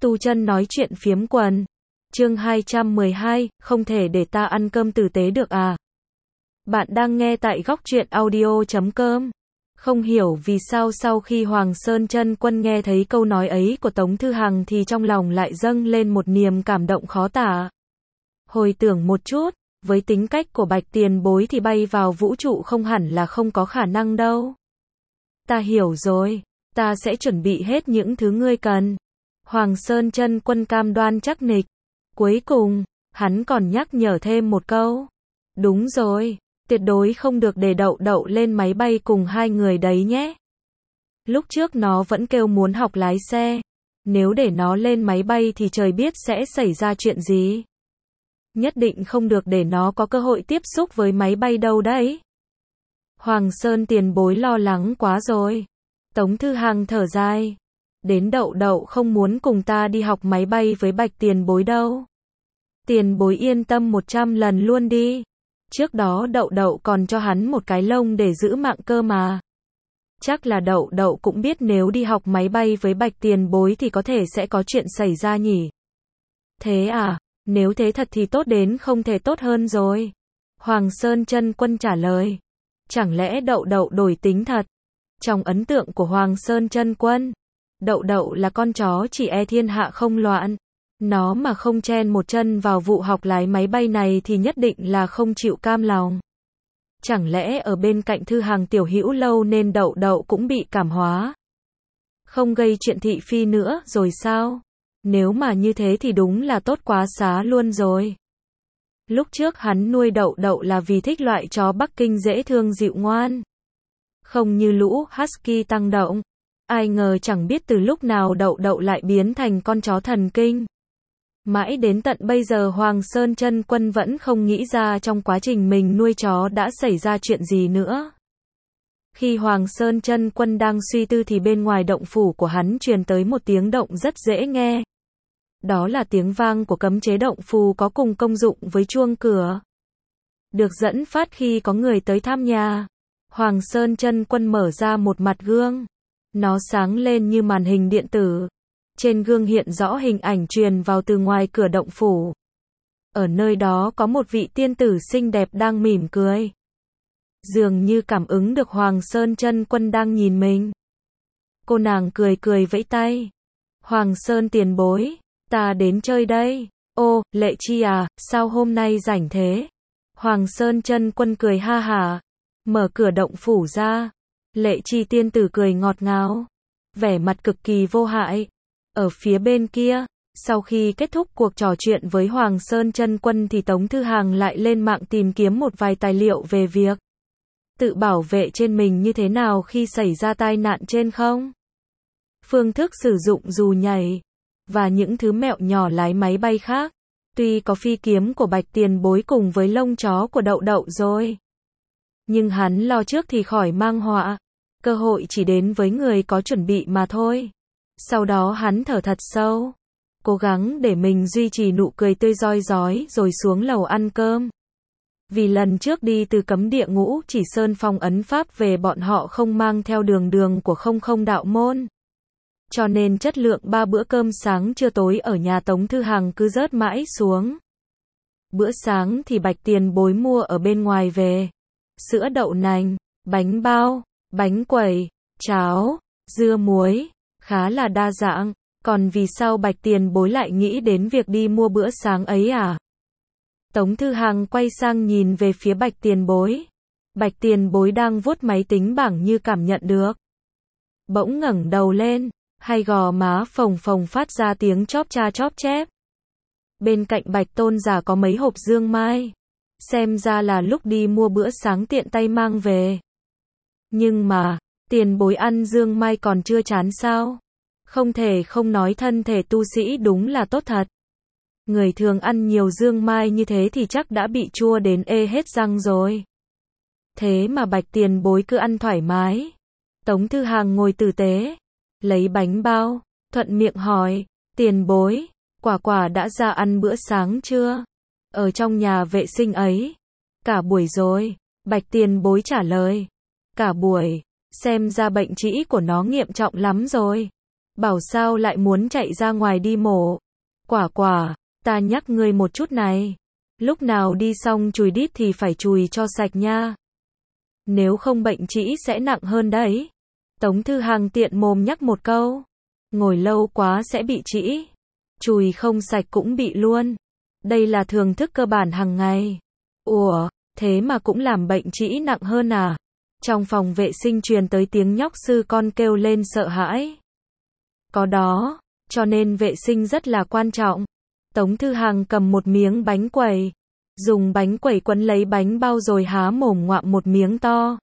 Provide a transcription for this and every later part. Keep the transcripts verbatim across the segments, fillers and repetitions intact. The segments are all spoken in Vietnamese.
Tu chân nói chuyện phiếm quần. Chương hai trăm mười hai, không thể để ta ăn cơm tử tế được à? Bạn đang nghe tại góc truyện audio chấm com. Không hiểu vì sao sau khi Hoàng Sơn Chân Quân nghe thấy câu nói ấy của Tống Thư Hằng thì trong lòng lại dâng lên một niềm cảm động khó tả. Hồi tưởng một chút, với tính cách của Bạch Tiền Bối thì bay vào vũ trụ không hẳn là không có khả năng đâu. Ta hiểu rồi, ta sẽ chuẩn bị hết những thứ ngươi cần. Hoàng Sơn Chân Quân cam đoan chắc nịch. Cuối cùng, hắn còn nhắc nhở thêm một câu. Đúng rồi, tuyệt đối không được để Đậu Đậu lên máy bay cùng hai người đấy nhé. Lúc trước nó vẫn kêu muốn học lái xe. Nếu để nó lên máy bay thì trời biết sẽ xảy ra chuyện gì. Nhất định không được để nó có cơ hội tiếp xúc với máy bay đâu đấy. Hoàng Sơn Tiền Bối lo lắng quá rồi. Tống Thư Hằng thở dài. Đến Đậu Đậu không muốn cùng ta đi học máy bay với Bạch Tiền Bối đâu. Tiền Bối yên tâm một trăm lần luôn đi. Trước đó Đậu Đậu còn cho hắn một cái lông để giữ mạng cơ mà. Chắc là Đậu Đậu cũng biết nếu đi học máy bay với Bạch Tiền Bối thì có thể sẽ có chuyện xảy ra nhỉ. Thế à, nếu thế thật thì tốt đến không thể tốt hơn rồi. Hoàng Sơn Chân Quân trả lời. Chẳng lẽ Đậu Đậu đổi tính thật? Trong ấn tượng của Hoàng Sơn Chân Quân, Đậu Đậu là con chó chỉ e thiên hạ không loạn. Nó mà không chen một chân vào vụ học lái máy bay này thì nhất định là không chịu cam lòng. Chẳng lẽ ở bên cạnh Thư Hằng tiểu hữu lâu nên Đậu Đậu cũng bị cảm hóa? Không gây chuyện thị phi nữa rồi sao? Nếu mà như thế thì đúng là tốt quá xá luôn rồi. Lúc trước hắn nuôi Đậu Đậu là vì thích loại chó Bắc Kinh dễ thương dịu ngoan. Không như lũ husky tăng động. Ai ngờ chẳng biết từ lúc nào Đậu Đậu lại biến thành con chó thần kinh. Mãi đến tận bây giờ Hoàng Sơn Chân Quân vẫn không nghĩ ra trong quá trình mình nuôi chó đã xảy ra chuyện gì nữa. Khi Hoàng Sơn Chân Quân đang suy tư thì bên ngoài động phủ của hắn truyền tới một tiếng động rất dễ nghe. Đó là tiếng vang của cấm chế động phù có cùng công dụng với chuông cửa. Được dẫn phát khi có người tới thăm nhà. Hoàng Sơn Chân Quân mở ra một mặt gương. Nó sáng lên như màn hình điện tử. Trên gương hiện rõ hình ảnh truyền vào từ ngoài cửa động phủ. Ở nơi đó có một vị tiên tử xinh đẹp đang mỉm cười. Dường như cảm ứng được Hoàng Sơn Chân Quân đang nhìn mình. Cô nàng cười cười vẫy tay. Hoàng Sơn Tiền Bối, ta đến chơi đây. Ô, Lệ Chi à, sao hôm nay rảnh thế? Hoàng Sơn Chân Quân cười ha hả. Mở cửa động phủ ra. Lệ Chi tiên tử cười ngọt ngào. Vẻ mặt cực kỳ vô hại. Ở phía bên kia, sau khi kết thúc cuộc trò chuyện với Hoàng Sơn Chân Quân thì Tống Thư Hằng lại lên mạng tìm kiếm một vài tài liệu về việc tự bảo vệ trên mình như thế nào khi xảy ra tai nạn trên không. Phương thức sử dụng dù nhảy và những thứ mẹo nhỏ lái máy bay khác. Tuy có phi kiếm của Bạch Tiền Bối cùng với lông chó của Đậu Đậu rồi, nhưng hắn lo trước thì khỏi mang họa. Cơ hội chỉ đến với người có chuẩn bị mà thôi. Sau đó hắn thở thật sâu, cố gắng để mình duy trì nụ cười tươi rói rói rồi xuống lầu ăn cơm. Vì lần trước đi từ cấm địa Ngũ Chỉ Sơn phong ấn pháp về bọn họ không mang theo đường đường của không không đạo môn. Cho nên chất lượng ba bữa cơm sáng trưa tối ở nhà Tống Thư Hằng cứ rớt mãi xuống. Bữa sáng thì Bạch Tiền Bối mua ở bên ngoài về. Sữa đậu nành, bánh bao, bánh quẩy, cháo, dưa muối. Khá là đa dạng. Còn vì sao Bạch Tiền Bối lại nghĩ đến việc đi mua bữa sáng ấy à? Tống Thư Hằng quay sang nhìn về phía Bạch Tiền Bối. Bạch Tiền Bối đang vuốt máy tính bảng như cảm nhận được. Bỗng ngẩng đầu lên, hai gò má phồng phồng phát ra tiếng chóp cha chóp chép. Bên cạnh Bạch Tôn giả có mấy hộp dương mai. Xem ra là lúc đi mua bữa sáng tiện tay mang về. Nhưng mà, Tiền Bối ăn dương mai còn chưa chán sao? Không thể không nói thân thể tu sĩ đúng là tốt thật. Người thường ăn nhiều dương mai như thế thì chắc đã bị chua đến ê hết răng rồi. Thế mà Bạch Tiền Bối cứ ăn thoải mái. Tống Thư Hằng ngồi tử tế, lấy bánh bao, thuận miệng hỏi, Tiền Bối, Quả Quả đã ra ăn bữa sáng chưa? Ở trong nhà vệ sinh ấy. Cả buổi rồi, Bạch Tiền Bối trả lời. Cả buổi. Xem ra bệnh trĩ của nó nghiêm trọng lắm rồi. Bảo sao lại muốn chạy ra ngoài đi mổ. Quả quả, ta nhắc ngươi một chút này. Lúc nào đi xong chùi đít thì phải chùi cho sạch nha. Nếu không bệnh trĩ sẽ nặng hơn đấy. Tống Thư Hằng tiện mồm nhắc một câu. Ngồi lâu quá sẽ bị trĩ. Chùi không sạch cũng bị luôn. Đây là thường thức cơ bản hàng ngày. Ủa, thế mà cũng làm bệnh trĩ nặng hơn à? Trong phòng vệ sinh truyền tới tiếng nhóc sư con kêu lên sợ hãi. Có đó, cho nên vệ sinh rất là quan trọng. Tống Thư Hằng cầm một miếng bánh quẩy, dùng bánh quẩy quấn lấy bánh bao rồi há mồm ngoạm một miếng to.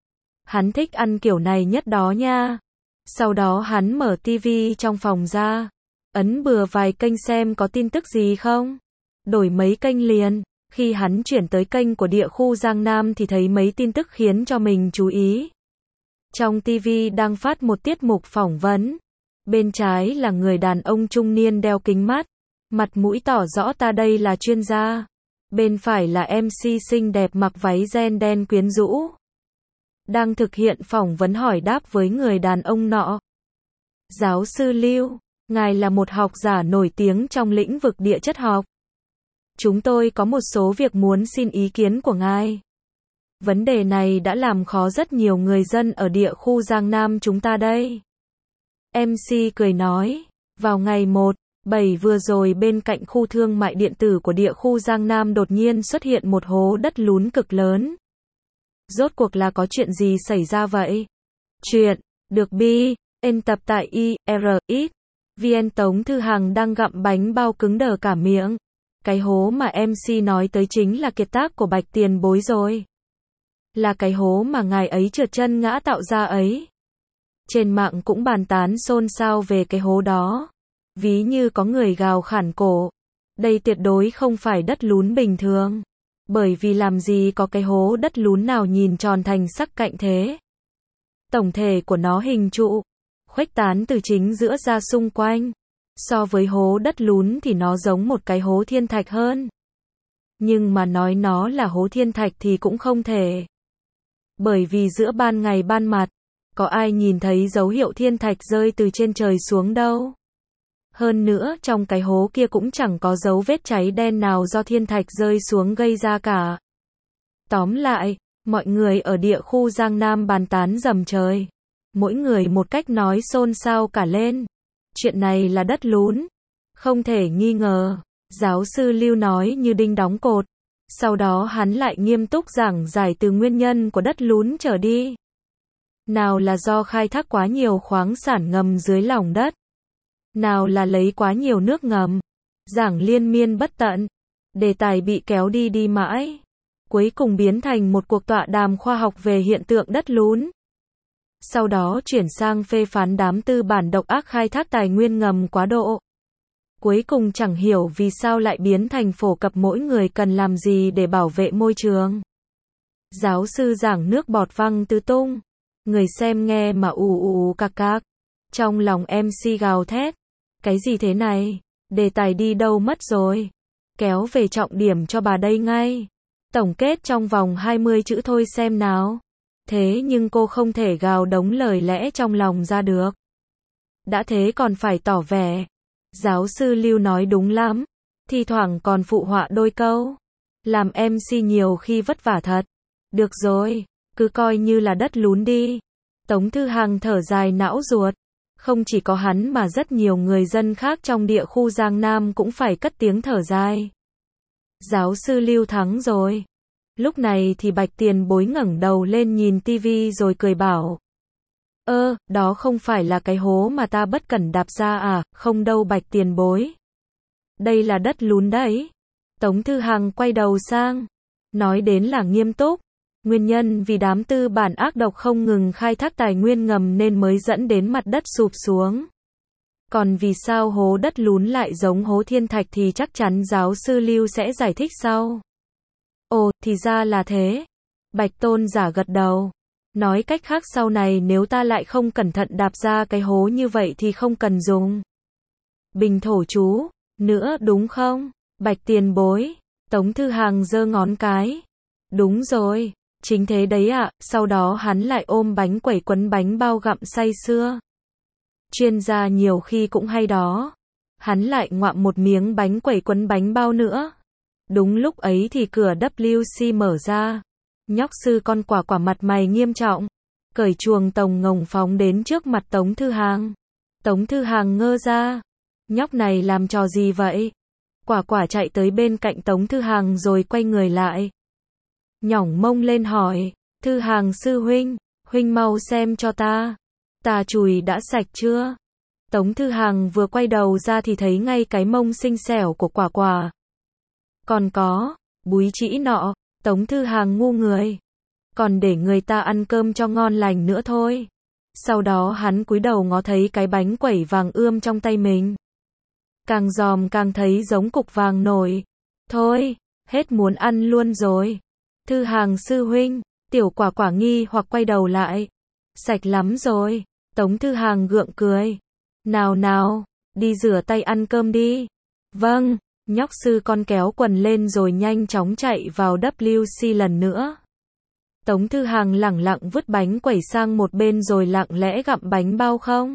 Hắn thích ăn kiểu này nhất đó nha. Sau đó hắn mở tivi trong phòng ra, ấn bừa vài kênh xem có tin tức gì không. Đổi mấy kênh liền. Khi hắn chuyển tới kênh của địa khu Giang Nam thì thấy mấy tin tức khiến cho mình chú ý. Trong tivi đang phát một tiết mục phỏng vấn. Bên trái là người đàn ông trung niên đeo kính mắt, mặt mũi tỏ rõ ta đây là chuyên gia. Bên phải là em xê xinh đẹp mặc váy ren đen quyến rũ, đang thực hiện phỏng vấn hỏi đáp với người đàn ông nọ. Giáo sư Lưu, ngài là một học giả nổi tiếng trong lĩnh vực địa chất học. Chúng tôi có một số việc muốn xin ý kiến của ngài. Vấn đề này đã làm khó rất nhiều người dân ở địa khu Giang Nam chúng ta đây. em xê cười nói, vào ngày một tháng bảy vừa rồi bên cạnh khu thương mại điện tử của địa khu Giang Nam đột nhiên xuất hiện một hố đất lún cực lớn. Rốt cuộc là có chuyện gì xảy ra vậy? Chuyện được bi ên tập tại i rờ x vn. Tống Thư Hằng đang gặm bánh bao cứng đờ cả miệng. Cái hố mà em xê nói tới chính là kiệt tác của Bạch Tiền Bối rồi. Là cái hố mà ngài ấy trượt chân ngã tạo ra ấy. Trên mạng cũng bàn tán xôn xao về cái hố đó. Ví như có người gào khản cổ. Đây tuyệt đối không phải đất lún bình thường. Bởi vì làm gì có cái hố đất lún nào nhìn tròn thành sắc cạnh thế. Tổng thể của nó hình trụ, khuếch tán từ chính giữa ra xung quanh. So với hố đất lún thì nó giống một cái hố thiên thạch hơn. Nhưng mà nói nó là hố thiên thạch thì cũng không thể. Bởi vì giữa ban ngày ban mặt, có ai nhìn thấy dấu hiệu thiên thạch rơi từ trên trời xuống đâu. Hơn nữa trong cái hố kia cũng chẳng có dấu vết cháy đen nào do thiên thạch rơi xuống gây ra cả. Tóm lại, mọi người ở địa khu Giang Nam bàn tán rầm trời. Mỗi người một cách nói xôn xao cả lên. Chuyện này là đất lún. Không thể nghi ngờ. Giáo sư Lưu nói như đinh đóng cột. Sau đó hắn lại nghiêm túc giảng giải từ nguyên nhân của đất lún trở đi. Nào là do khai thác quá nhiều khoáng sản ngầm dưới lòng đất. Nào là lấy quá nhiều nước ngầm. Giảng liên miên bất tận. Đề tài bị kéo đi đi mãi. Cuối cùng biến thành một cuộc tọa đàm khoa học về hiện tượng đất lún. Sau đó chuyển sang phê phán đám tư bản độc ác khai thác tài nguyên ngầm quá độ. Cuối cùng chẳng hiểu vì sao lại biến thành phổ cập mỗi người cần làm gì để bảo vệ môi trường. Giáo sư giảng nước bọt văng tứ tung. Người xem nghe mà ù ù cạc cạc. Trong lòng em xê gào thét. Cái gì thế này? Đề tài đi đâu mất rồi? Kéo về trọng điểm cho bà đây ngay. Tổng kết trong vòng hai mươi chữ thôi xem nào. Thế nhưng cô không thể gào đống lời lẽ trong lòng ra được. Đã thế còn phải tỏ vẻ. Giáo sư Lưu nói đúng lắm. Thi thoảng còn phụ họa đôi câu. Làm em xê nhiều khi vất vả thật. Được rồi, cứ coi như là đất lún đi. Tống Thư Hằng thở dài não ruột. Không chỉ có hắn mà rất nhiều người dân khác trong địa khu Giang Nam cũng phải cất tiếng thở dài. Giáo sư Lưu thắng rồi. Lúc này thì Bạch Tiền Bối ngẩng đầu lên nhìn tivi rồi cười bảo. Ơ, đó không phải là cái hố mà ta bất cẩn đạp ra à? Không đâu Bạch Tiền Bối. Đây là đất lún đấy. Tống Thư Hằng quay đầu sang. Nói đến là nghiêm túc. Nguyên nhân vì đám tư bản ác độc không ngừng khai thác tài nguyên ngầm nên mới dẫn đến mặt đất sụp xuống. Còn vì sao hố đất lún lại giống hố thiên thạch thì chắc chắn giáo sư Lưu sẽ giải thích sau. Ồ, thì ra là thế. Bạch Tôn giả gật đầu. Nói cách khác sau này nếu ta lại không cẩn thận đạp ra cái hố như vậy thì không cần dùng bình thổ chú nữa đúng không? Bạch Tiền Bối. Tống Thư Hằng giơ ngón cái. Đúng rồi. Chính thế đấy ạ. Sau đó hắn lại ôm bánh quẩy quấn bánh bao gặm say sưa. chuyên gia nhiều khi cũng hay đó. Hắn lại ngoạm một miếng bánh quẩy quấn bánh bao nữa. Đúng lúc ấy thì cửa W C mở ra. Nhóc sư con quả quả mặt mày nghiêm trọng, cởi chuồng tồng ngồng phóng đến trước mặt Tống Thư Hàng. Tống Thư Hàng ngơ ra. Nhóc này làm trò gì vậy? Quả quả chạy tới bên cạnh Tống Thư Hàng rồi quay người lại. Nhỏng mông lên hỏi, Thư Hàng sư huynh, huynh mau xem cho ta. Tà chùi đã sạch chưa? Tống Thư Hàng vừa quay đầu ra thì thấy ngay cái mông xinh xẻo của quả quả. Còn có, búi trĩ nọ, Tống Thư Hàng ngu người. Còn để người ta ăn cơm cho ngon lành nữa thôi. Sau đó hắn cúi đầu ngó thấy cái bánh quẩy vàng ươm trong tay mình. Càng dòm càng thấy giống cục vàng nổi. Thôi, hết muốn ăn luôn rồi. Thư Hàng sư huynh, tiểu quả quả nghi hoặc quay đầu lại. Sạch lắm rồi. Tống Thư Hàng gượng cười. Nào nào, đi rửa tay ăn cơm đi. Vâng, nhóc sư con kéo quần lên rồi nhanh chóng chạy vào W C lần nữa. Tống Thư Hàng lẳng lặng vứt bánh quẩy sang một bên rồi lặng lẽ gặm bánh bao không.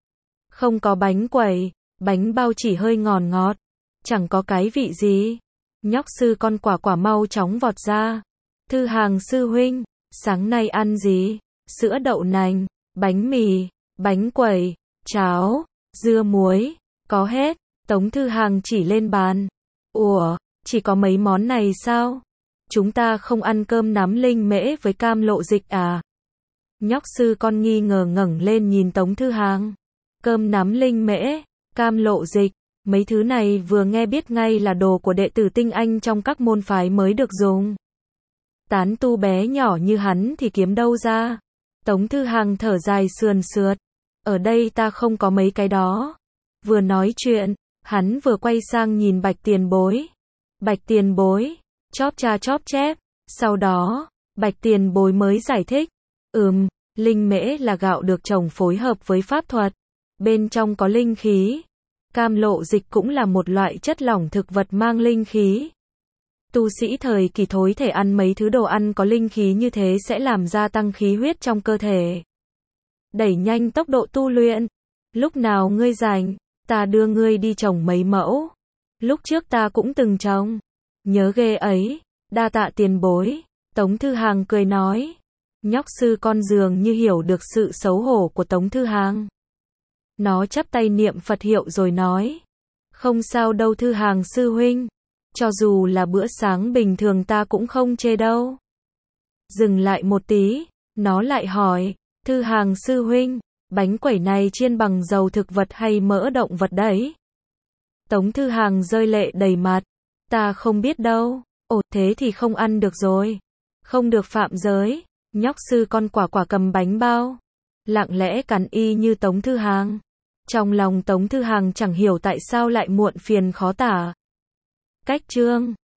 Không có bánh quẩy, bánh bao chỉ hơi ngọt ngọt, chẳng có cái vị gì. Nhóc sư con quả quả mau chóng vọt ra. Thư Hàng sư huynh, sáng nay ăn gì? Sữa đậu nành, bánh mì, bánh quẩy, cháo, dưa muối, có hết. Tống Thư Hàng chỉ lên bàn. Ủa, chỉ có mấy món này sao? Chúng ta không ăn cơm nắm linh mễ với cam lộ dịch à? Nhóc sư con nghi ngờ ngẩng lên nhìn Tống Thư Hàng. Cơm nắm linh mễ, cam lộ dịch, mấy thứ này vừa nghe biết ngay là đồ của đệ tử tinh anh trong các môn phái mới được dùng. Tán tu bé nhỏ như hắn thì kiếm đâu ra? Tống Thư Hàng thở dài sườn sượt. Ở đây ta không có mấy cái đó. Vừa nói chuyện, hắn vừa quay sang nhìn Bạch Tiền Bối. Bạch Tiền Bối, chóp cha chóp chép. Sau đó, Bạch Tiền Bối mới giải thích. Ừm, linh mễ là gạo được trồng phối hợp với pháp thuật. Bên trong có linh khí. Cam lộ dịch cũng là một loại chất lỏng thực vật mang linh khí. Tu sĩ thời kỳ thối thể ăn mấy thứ đồ ăn có linh khí như thế sẽ làm gia tăng khí huyết trong cơ thể. Đẩy nhanh tốc độ tu luyện. Lúc nào ngươi rảnh, ta đưa ngươi đi trồng mấy mẫu. Lúc trước ta cũng từng trồng. Nhớ ghê ấy, đa tạ tiền bối. Tống Thư Hàng cười nói. Nhóc sư con dường như hiểu được sự xấu hổ của Tống Thư Hàng. Nó chắp tay niệm Phật hiệu rồi nói. Không sao đâu Thư Hàng sư huynh. Cho dù là bữa sáng bình thường ta cũng không chê đâu. Dừng lại một tí, nó lại hỏi. Thư Hàng sư huynh, bánh quẩy này chiên bằng dầu thực vật hay mỡ động vật đấy? Tống Thư Hàng rơi lệ đầy mặt. Ta không biết đâu. Ồ, thế thì không ăn được rồi. Không được phạm giới. Nhóc sư con quả quả cầm bánh bao. Lặng lẽ cắn y như Tống Thư Hàng. Trong lòng Tống Thư Hàng chẳng hiểu tại sao lại muộn phiền khó tả. Cách chương